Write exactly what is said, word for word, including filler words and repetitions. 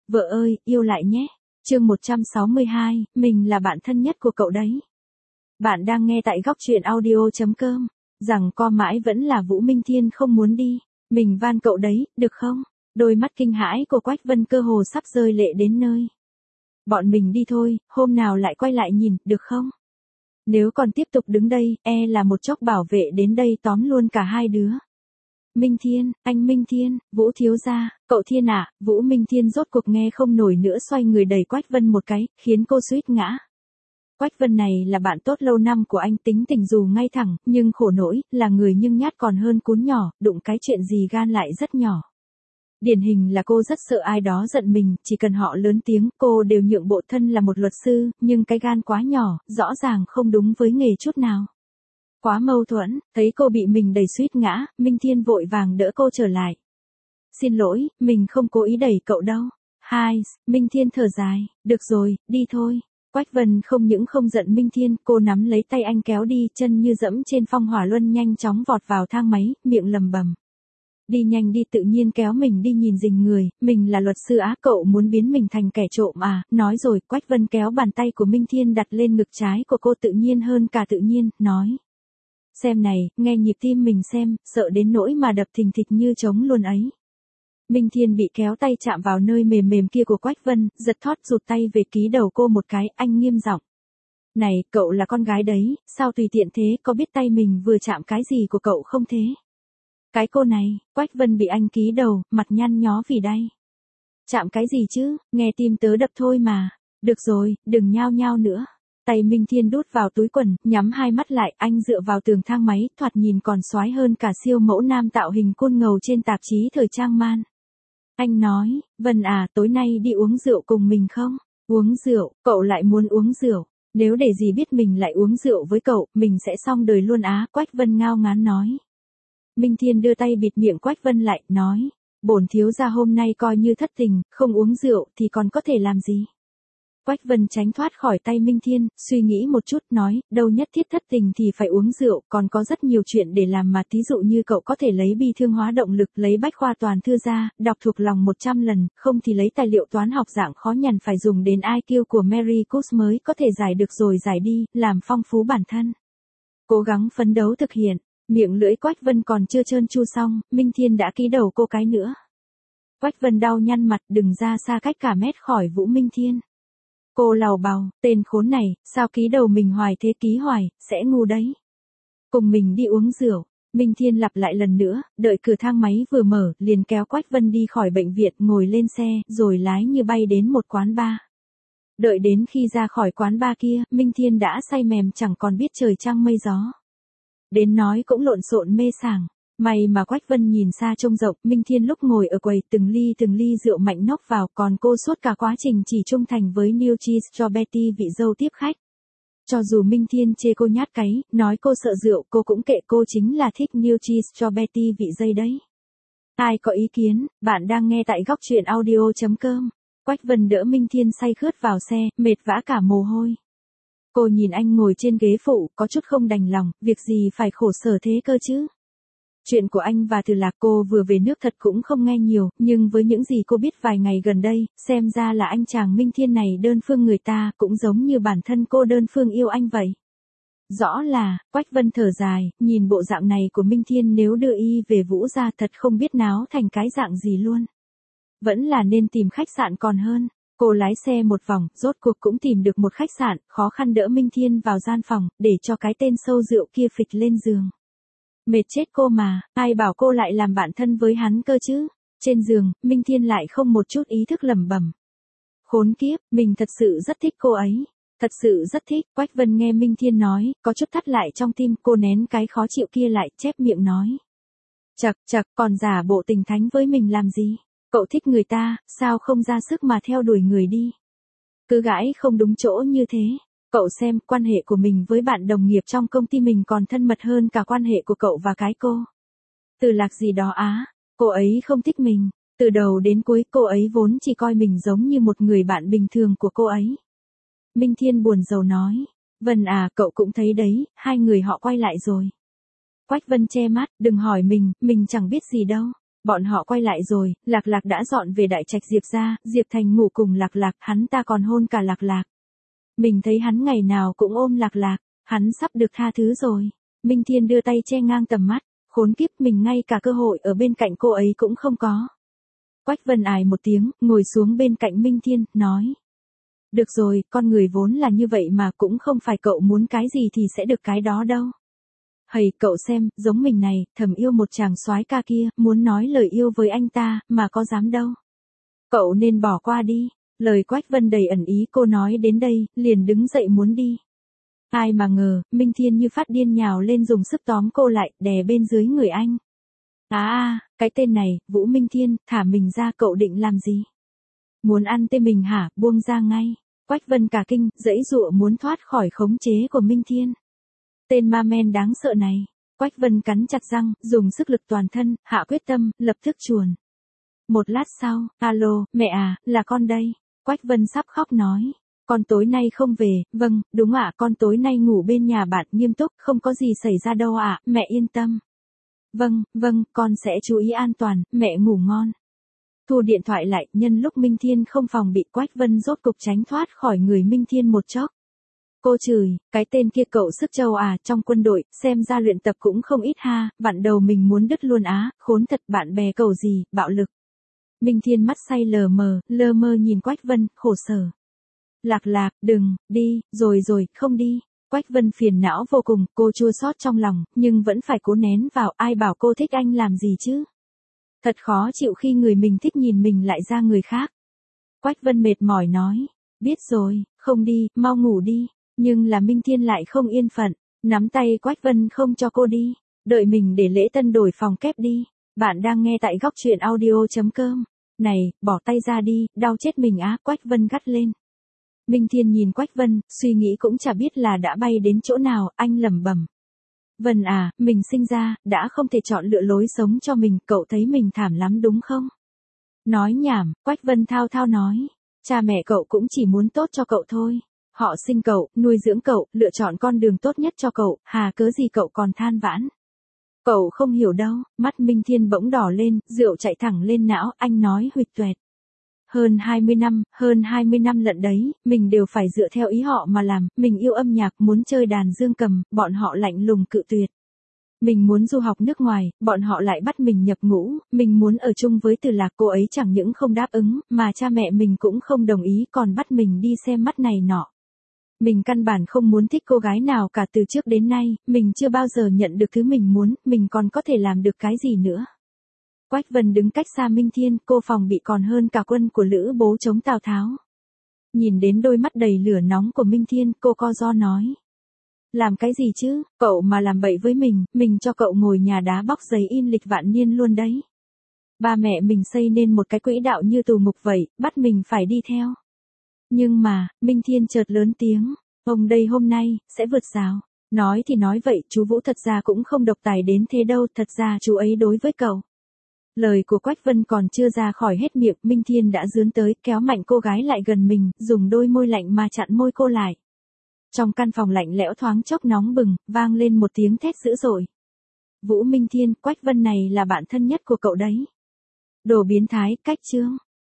Vợ ơi, yêu lại nhé. Chương một trăm sáu mươi hai, mình là bạn thân nhất của cậu đấy. Bạn đang nghe tại góc truyện audio chấm com. Rằng co mãi vẫn là Vũ Minh Thiên không muốn đi. Mình van cậu đấy, được không? Đôi mắt kinh hãi của Quách Vân cơ hồ sắp rơi lệ đến nơi. Bọn mình đi thôi, hôm nào lại quay lại nhìn, được không? Nếu còn tiếp tục đứng đây, e là một chốc bảo vệ đến đây tóm luôn cả hai đứa. Minh Thiên, anh Minh Thiên, Vũ thiếu gia, cậu Thiên à, Vũ Minh Thiên rốt cuộc nghe không nổi nữa xoay người đẩy Quách Vân một cái, khiến cô suýt ngã. Quách Vân này là bạn tốt lâu năm của anh, tính tình dù ngay thẳng, nhưng khổ nỗi, là người nhưng nhát còn hơn cún nhỏ, đụng cái chuyện gì gan lại rất nhỏ. Điển hình là cô rất sợ ai đó giận mình, chỉ cần họ lớn tiếng, cô đều nhượng bộ, thân là một luật sư, nhưng cái gan quá nhỏ, rõ ràng không đúng với nghề chút nào. Quá mâu thuẫn, thấy cô bị mình đẩy suýt ngã, Minh Thiên vội vàng đỡ cô trở lại. Xin lỗi, mình không cố ý đẩy cậu đâu. Hai, Minh Thiên thở dài, được rồi, đi thôi. Quách Vân không những không giận Minh Thiên, cô nắm lấy tay anh kéo đi, chân như dẫm trên phong hỏa luân nhanh chóng vọt vào thang máy, miệng lầm bầm. Đi nhanh đi, tự nhiên kéo mình đi nhìn rình người, mình là luật sư á, cậu muốn biến mình thành kẻ trộm à, nói rồi. Quách Vân kéo bàn tay của Minh Thiên đặt lên ngực trái của cô, tự nhiên hơn cả tự nhiên, nói. Xem này, nghe nhịp tim mình xem, sợ đến nỗi mà đập thình thịch như trống luôn ấy. Minh Thiên bị kéo tay chạm vào nơi mềm mềm kia của Quách Vân, giật thót rụt tay về ký đầu cô một cái, anh nghiêm giọng. Này, cậu là con gái đấy, sao tùy tiện thế, có biết tay mình vừa chạm cái gì của cậu không thế? Cái cô này, Quách Vân bị anh ký đầu, mặt nhăn nhó vì đay. Chạm cái gì chứ, nghe tim tớ đập thôi mà. Được rồi, đừng nhao nhao nữa. Tay Minh Thiên đút vào túi quần, nhắm hai mắt lại, anh dựa vào tường thang máy, thoạt nhìn còn soái hơn cả siêu mẫu nam tạo hình côn ngầu trên tạp chí thời trang man. Anh nói, Vân à, tối nay đi uống rượu cùng mình không? Uống rượu, cậu lại muốn uống rượu. Nếu để dì biết mình lại uống rượu với cậu, mình sẽ xong đời luôn á, Quách Vân ngao ngán nói. Minh Thiên đưa tay bịt miệng Quách Vân lại, nói, bổn thiếu gia hôm nay coi như thất tình, không uống rượu thì còn có thể làm gì? Quách Vân tránh thoát khỏi tay Minh Thiên, suy nghĩ một chút, nói, đâu nhất thiết thất tình thì phải uống rượu, còn có rất nhiều chuyện để làm mà, thí dụ như cậu có thể lấy bi thương hóa động lực, lấy bách khoa toàn thư ra, đọc thuộc lòng một trăm lần, không thì lấy tài liệu toán học dạng khó nhằn phải dùng đến i kiu của Mary Cooks mới có thể giải được rồi giải đi, làm phong phú bản thân. Cố gắng phấn đấu thực hiện, miệng lưỡi Quách Vân còn chưa trơn tru xong, Minh Thiên đã ký đầu cô cái nữa. Quách Vân đau nhăn mặt, đừng ra xa cách cả mét khỏi Vũ Minh Thiên. Cô lào bào, tên khốn này, sao ký đầu mình hoài thế, ký hoài, sẽ ngu đấy. Cùng mình đi uống rượu, Minh Thiên lặp lại lần nữa, đợi cửa thang máy vừa mở, liền kéo Quách Vân đi khỏi bệnh viện, ngồi lên xe, rồi lái như bay đến một quán bar. Đợi đến khi ra khỏi quán bar kia, Minh Thiên đã say mềm chẳng còn biết trời trăng mây gió. Đến nói cũng lộn xộn mê sảng. May mà Quách Vân nhìn xa trông rộng, Minh Thiên lúc ngồi ở quầy từng ly từng ly rượu mạnh nốc vào, còn cô suốt cả quá trình chỉ trung thành với New Cheese Strawberry vị dâu tiếp khách. Cho dù Minh Thiên chê cô nhát cáy, nói cô sợ rượu, cô cũng kệ, cô chính là thích New Cheese Strawberry vị dây đấy. Ai có ý kiến, bạn đang nghe tại góc truyện audio chấm com. Quách Vân đỡ Minh Thiên say khướt vào xe, mệt vã cả mồ hôi. Cô nhìn anh ngồi trên ghế phụ, có chút không đành lòng, việc gì phải khổ sở thế cơ chứ? Chuyện của anh và Từ Lạc cô vừa về nước thật cũng không nghe nhiều, nhưng với những gì cô biết vài ngày gần đây, xem ra là anh chàng Minh Thiên này đơn phương người ta, cũng giống như bản thân cô đơn phương yêu anh vậy. Rõ là, Quách Vân thở dài, nhìn bộ dạng này của Minh Thiên nếu đưa y về Vũ gia thật không biết náo thành cái dạng gì luôn. Vẫn là nên tìm khách sạn còn hơn. Cô lái xe một vòng, rốt cuộc cũng tìm được một khách sạn, khó khăn đỡ Minh Thiên vào gian phòng, để cho cái tên sâu rượu kia phịch lên giường. Mệt chết cô mà, ai bảo cô lại làm bạn thân với hắn cơ chứ? Trên giường, Minh Thiên lại không một chút ý thức lẩm bẩm. Khốn kiếp, mình thật sự rất thích cô ấy. Thật sự rất thích, Quách Vân nghe Minh Thiên nói, có chút thắt lại trong tim, cô nén cái khó chịu kia lại, chép miệng nói. Chậc chậc, còn giả bộ tình thánh với mình làm gì? Cậu thích người ta, sao không ra sức mà theo đuổi người đi? Cứ gãi không đúng chỗ như thế. Cậu xem, quan hệ của mình với bạn đồng nghiệp trong công ty mình còn thân mật hơn cả quan hệ của cậu và cái cô. Từ Lạc gì đó á, cô ấy không thích mình. Từ đầu đến cuối cô ấy vốn chỉ coi mình giống như một người bạn bình thường của cô ấy. Minh Thiên buồn rầu nói. Vân à, cậu cũng thấy đấy, hai người họ quay lại rồi. Quách Vân che mắt, đừng hỏi mình, mình chẳng biết gì đâu. Bọn họ quay lại rồi, Lạc Lạc đã dọn về đại trạch Diệp ra, Diệp Thành ngủ cùng Lạc Lạc, hắn ta còn hôn cả Lạc Lạc. Mình thấy hắn ngày nào cũng ôm Lạc Lạc, hắn sắp được tha thứ rồi. Minh Thiên đưa tay che ngang tầm mắt, khốn kiếp, mình ngay cả cơ hội ở bên cạnh cô ấy cũng không có. Quách Vân ải một tiếng, ngồi xuống bên cạnh Minh Thiên, nói. Được rồi, con người vốn là như vậy mà, cũng không phải cậu muốn cái gì thì sẽ được cái đó đâu. Hầy, cậu xem, giống mình này, thầm yêu một chàng soái ca kia, muốn nói lời yêu với anh ta, mà có dám đâu. Cậu nên bỏ qua đi. Lời Quách Vân đầy ẩn ý, cô nói đến đây, liền đứng dậy muốn đi. Ai mà ngờ, Minh Thiên như phát điên nhào lên dùng sức tóm cô lại, đè bên dưới người anh. À à, cái tên này, Vũ Minh Thiên, thả mình ra, cậu định làm gì? Muốn ăn tê mình hả, buông ra ngay. Quách Vân cả kinh, giãy giụa muốn thoát khỏi khống chế của Minh Thiên. Tên ma men đáng sợ này. Quách Vân cắn chặt răng, dùng sức lực toàn thân, hạ quyết tâm, lập tức chuồn. Một lát sau, alo, mẹ à, là con đây. Quách Vân sắp khóc nói. Con tối nay không về, vâng, đúng ạ, con tối nay ngủ bên nhà bạn, nghiêm túc, không có gì xảy ra đâu ạ, mẹ yên tâm. Vâng, vâng, con sẽ chú ý an toàn, mẹ ngủ ngon. Thu điện thoại lại, nhân lúc Minh Thiên không phòng bị, Quách Vân rốt cục tránh thoát khỏi người Minh Thiên một chốc. Cô chửi, cái tên kia cậu sức trâu à, trong quân đội, xem ra luyện tập cũng không ít ha, vặn đầu mình muốn đứt luôn á, khốn thật, bạn bè cậu gì, bạo lực. Minh Thiên mắt say lờ mờ, lơ mơ nhìn Quách Vân, khổ sở. Lạc Lạc, đừng, đi, rồi rồi, không đi. Quách Vân phiền não vô cùng, cô chua xót trong lòng, nhưng vẫn phải cố nén vào, ai bảo cô thích anh làm gì chứ. Thật khó chịu khi người mình thích nhìn mình lại ra người khác. Quách Vân mệt mỏi nói, biết rồi, không đi, mau ngủ đi. Nhưng là Minh Thiên lại không yên phận, nắm tay Quách Vân không cho cô đi, đợi mình để Lễ Tân đổi phòng kép đi. Bạn đang nghe tại góc truyện audio chấm com. Này, bỏ tay ra đi, đau chết mình á, Quách Vân gắt lên. Minh Thiên nhìn Quách Vân, suy nghĩ cũng chả biết là đã bay đến chỗ nào, anh lẩm bẩm. Vân à, mình sinh ra, đã không thể chọn lựa lối sống cho mình, cậu thấy mình thảm lắm đúng không? Nói nhảm, Quách Vân thao thao nói. Cha mẹ cậu cũng chỉ muốn tốt cho cậu thôi. Họ sinh cậu, nuôi dưỡng cậu, lựa chọn con đường tốt nhất cho cậu, hà cớ gì cậu còn than vãn. Cậu không hiểu đâu, mắt Minh Thiên bỗng đỏ lên, rượu chạy thẳng lên não, anh nói huỵch toẹt. Hơn hai mươi năm, hơn hai mươi năm lận đấy, mình đều phải dựa theo ý họ mà làm, mình yêu âm nhạc, muốn chơi đàn dương cầm, bọn họ lạnh lùng cự tuyệt. Mình muốn du học nước ngoài, bọn họ lại bắt mình nhập ngũ, mình muốn ở chung với Từ Lạc, cô ấy chẳng những không đáp ứng, mà cha mẹ mình cũng không đồng ý, còn bắt mình đi xem mắt này nọ. Mình căn bản không muốn thích cô gái nào cả, từ trước đến nay, mình chưa bao giờ nhận được thứ mình muốn, mình còn có thể làm được cái gì nữa. Quách Vân đứng cách xa Minh Thiên, cô phòng bị còn hơn cả quân của Lữ Bố chống Tào Tháo. Nhìn đến đôi mắt đầy lửa nóng của Minh Thiên, cô co ro nói. Làm cái gì chứ, cậu mà làm bậy với mình, mình cho cậu ngồi nhà đá bóc giấy in lịch vạn niên luôn đấy. Ba mẹ mình xây nên một cái quỹ đạo như tù ngục vậy, bắt mình phải đi theo. Nhưng mà, Minh Thiên chợt lớn tiếng, ông đây hôm nay, sẽ vượt rào. Nói thì nói vậy, chú Vũ thật ra cũng không độc tài đến thế đâu, thật ra chú ấy đối với cậu. Lời của Quách Vân còn chưa ra khỏi hết miệng, Minh Thiên đã dướn tới, kéo mạnh cô gái lại gần mình, dùng đôi môi lạnh mà chặn môi cô lại. Trong căn phòng lạnh lẽo thoáng chốc nóng bừng, vang lên một tiếng thét dữ dội. Vũ Minh Thiên, Quách Vân này là bạn thân nhất của cậu đấy. Đồ biến thái, cách chương.